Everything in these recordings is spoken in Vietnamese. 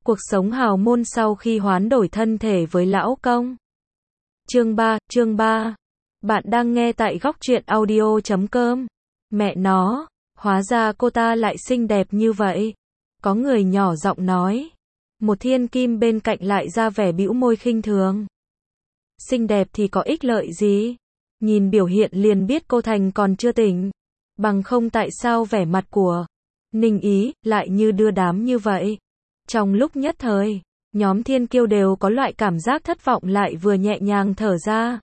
Cuộc sống hào môn sau khi hoán đổi thân thể với lão công. Chương 3. Bạn đang nghe tại góc truyện audio.com. Mẹ nó, hóa ra cô ta lại xinh đẹp như vậy. Có người nhỏ giọng nói. Một thiên kim bên cạnh lại ra vẻ bĩu môi khinh thường. Xinh đẹp thì có ích lợi gì? Nhìn biểu hiện liền biết cô Thành còn chưa tỉnh. Bằng không tại sao vẻ mặt của Ninh Ý lại như đưa đám như vậy? Trong lúc nhất thời, nhóm thiên kiêu đều có loại cảm giác thất vọng lại vừa nhẹ nhàng thở ra.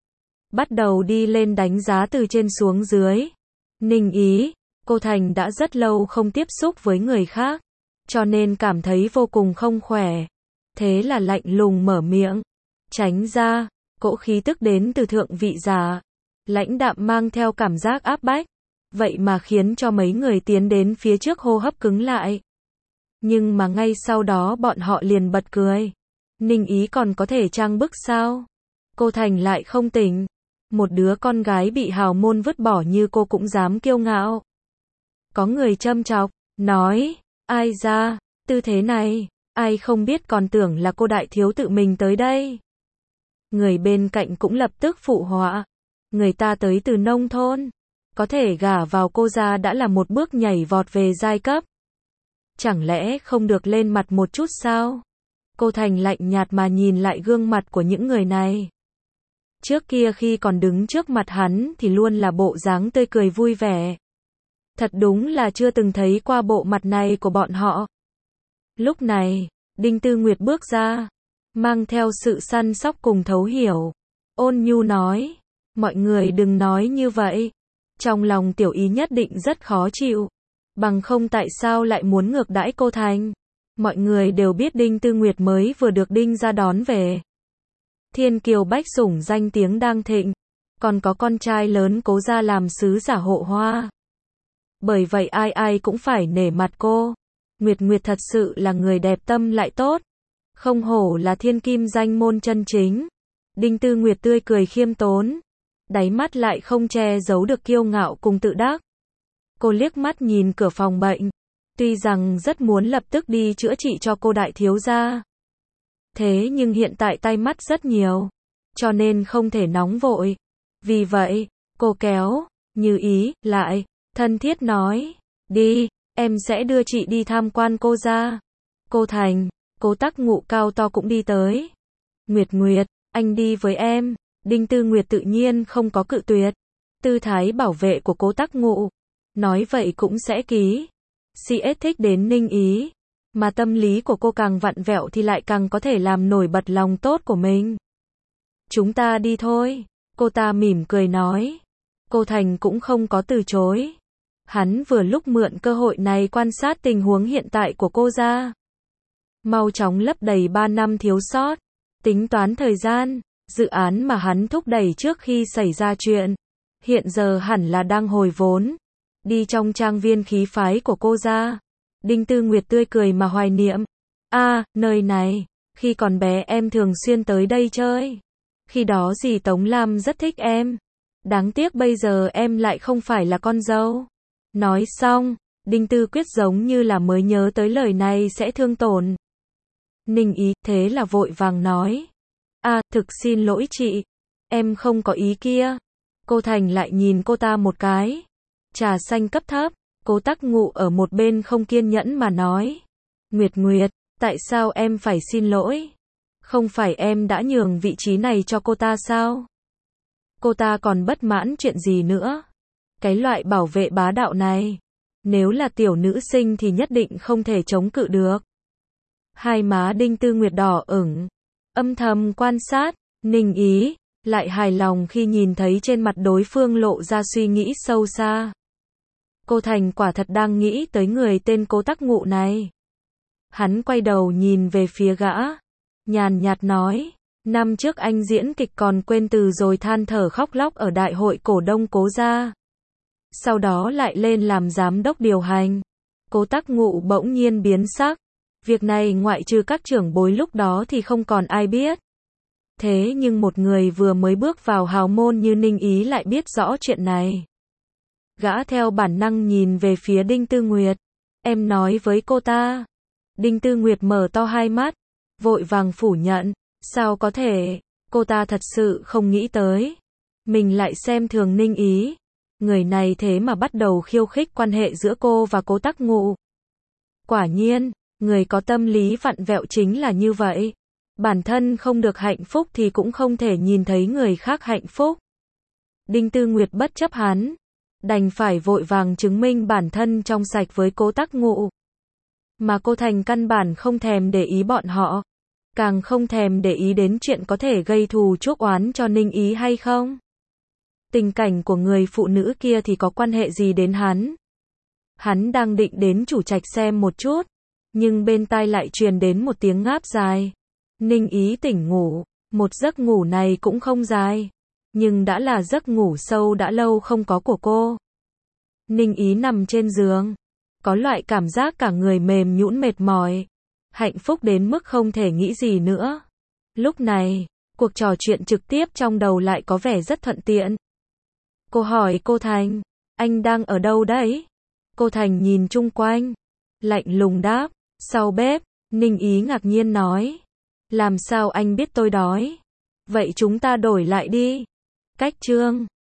Bắt đầu đi lên đánh giá từ trên xuống dưới. Ninh Ý, cô Thành đã rất lâu không tiếp xúc với người khác, cho nên cảm thấy vô cùng không khỏe. Thế là lạnh lùng mở miệng. Tránh ra, cỗ khí tức đến từ thượng vị giả. Lãnh đạm mang theo cảm giác áp bách. Vậy mà khiến cho mấy người tiến đến phía trước hô hấp cứng lại. Nhưng mà ngay sau đó bọn họ liền bật cười. Ninh Ý còn có thể trang bức sao? Cô Thành lại không tỉnh. Một đứa con gái bị hào môn vứt bỏ như cô cũng dám kiêu ngạo. Có người châm chọc, nói, ai ra, tư thế này, ai không biết còn tưởng là cô đại thiếu tự mình tới đây. Người bên cạnh cũng lập tức phụ họa. Người ta tới từ nông thôn. Có thể gả vào cô gia đã là một bước nhảy vọt về giai cấp. Chẳng lẽ không được lên mặt một chút sao? Cô Thành lạnh nhạt mà nhìn lại gương mặt của những người này. Trước kia khi còn đứng trước mặt hắn thì luôn là bộ dáng tươi cười vui vẻ. Thật đúng là chưa từng thấy qua bộ mặt này của bọn họ. Lúc này, Đinh Tư Nguyệt bước ra, mang theo sự săn sóc cùng thấu hiểu. Ôn nhu nói, mọi người đừng nói như vậy. Trong lòng Tiểu Ý nhất định rất khó chịu. Bằng không tại sao lại muốn ngược đãi cô Thành? Mọi người đều biết Đinh Tư Nguyệt mới vừa được Đinh gia đón về. Thiên kiều bách sủng danh tiếng đang thịnh. Còn có con trai lớn Cố gia làm sứ giả hộ hoa. Bởi vậy ai ai cũng phải nể mặt cô. Nguyệt Nguyệt thật sự là người đẹp tâm lại tốt. Không hổ là thiên kim danh môn chân chính. Đinh Tư Nguyệt tươi cười khiêm tốn. Đáy mắt lại không che giấu được kiêu ngạo cùng tự đắc. Cô liếc mắt nhìn cửa phòng bệnh. Tuy rằng rất muốn lập tức đi chữa trị cho cô đại thiếu gia. Thế nhưng hiện tại tay mắt rất nhiều. Cho nên không thể nóng vội. Vì vậy, cô kéo Như Ý lại, thân thiết nói. Đi, em sẽ đưa chị đi tham quan cô gia. Cô Thành, Cố Tắc Ngụ cao to cũng đi tới. Nguyệt Nguyệt, anh đi với em. Đinh Tư Nguyệt tự nhiên không có cự tuyệt. Tư thái bảo vệ của Cố Tắc Ngụ. Nói vậy cũng sẽ ký. CS thích đến Ninh Ý. Mà tâm lý của cô càng vặn vẹo thì lại càng có thể làm nổi bật lòng tốt của mình. Chúng ta đi thôi. Cô ta mỉm cười nói. Cô Thành cũng không có từ chối. Hắn vừa lúc mượn cơ hội này quan sát tình huống hiện tại của cô gia. Mau chóng lấp đầy 3 năm thiếu sót. Tính toán thời gian. Dự án mà hắn thúc đẩy trước khi xảy ra chuyện. Hiện giờ hẳn là đang hồi vốn. Đi trong trang viên khí phái của cô gia. Đinh Tư Nguyệt tươi cười mà hoài niệm. Nơi này, khi còn bé em thường xuyên tới đây chơi. Khi đó dì Tống Lam rất thích em. Đáng tiếc bây giờ em lại không phải là con dâu. Nói xong, Đinh Tư Quyết giống như là mới nhớ tới lời này sẽ thương tổn. Ninh Ý, thế là vội vàng nói. Thực xin lỗi chị. Em không có ý kia. Cô Thành lại nhìn cô ta một cái. Trà xanh cấp thấp. Cố Tắc Ngụ ở một bên không kiên nhẫn mà nói. Nguyệt Nguyệt, tại sao em phải xin lỗi? Không phải em đã nhường vị trí này cho cô ta sao? Cô ta còn bất mãn chuyện gì nữa? Cái loại bảo vệ bá đạo này. Nếu là tiểu nữ sinh thì nhất định không thể chống cự được. Hai má Đinh Tư Nguyệt đỏ ửng. Âm thầm quan sát, Ninh Ý, lại hài lòng khi nhìn thấy trên mặt đối phương lộ ra suy nghĩ sâu xa. Cô Thành quả thật đang nghĩ tới người tên Cố Tắc Ngụ này. Hắn quay đầu nhìn về phía gã. Nhàn nhạt nói. Năm trước anh diễn kịch còn quên từ rồi than thở khóc lóc ở đại hội cổ đông Cố gia. Sau đó lại lên làm giám đốc điều hành. Cố Tắc Ngụ bỗng nhiên biến sắc. Việc này ngoại trừ các trưởng bối lúc đó thì không còn ai biết. Thế nhưng một người vừa mới bước vào hào môn như Ninh Ý lại biết rõ chuyện này. Gã theo bản năng nhìn về phía Đinh Tư Nguyệt. Em nói với cô ta. Đinh Tư Nguyệt mở to hai mắt, vội vàng phủ nhận, sao có thể, cô ta thật sự không nghĩ tới. Mình lại xem thường Ninh Ý. Người này thế mà bắt đầu khiêu khích quan hệ giữa cô và Cố Tắc Ngụ. Quả nhiên, người có tâm lý vặn vẹo chính là như vậy. Bản thân không được hạnh phúc thì cũng không thể nhìn thấy người khác hạnh phúc. Đinh Tư Nguyệt bất chấp hắn, đành phải vội vàng chứng minh bản thân trong sạch với Cố Tắc Ngụ. Mà cô Thành căn bản không thèm để ý bọn họ, càng không thèm để ý đến chuyện có thể gây thù chuốc oán cho Ninh Ý hay không. Tình cảnh của người phụ nữ kia thì có quan hệ gì đến hắn. Hắn đang định đến chủ trạch xem một chút, nhưng bên tai lại truyền đến một tiếng ngáp dài. Ninh Ý tỉnh ngủ, một giấc ngủ này cũng không dài, nhưng đã là giấc ngủ sâu đã lâu không có của cô. Ninh Ý nằm trên giường, có loại cảm giác cả người mềm nhũn mệt mỏi, hạnh phúc đến mức không thể nghĩ gì nữa. Lúc này, cuộc trò chuyện trực tiếp trong đầu lại có vẻ rất thuận tiện. Cô hỏi cô Thành, anh đang ở đâu đấy? Cô Thành nhìn chung quanh, lạnh lùng đáp, sau bếp. Ninh Ý ngạc nhiên nói, làm sao anh biết tôi đói? Vậy chúng ta đổi lại đi. Cách chương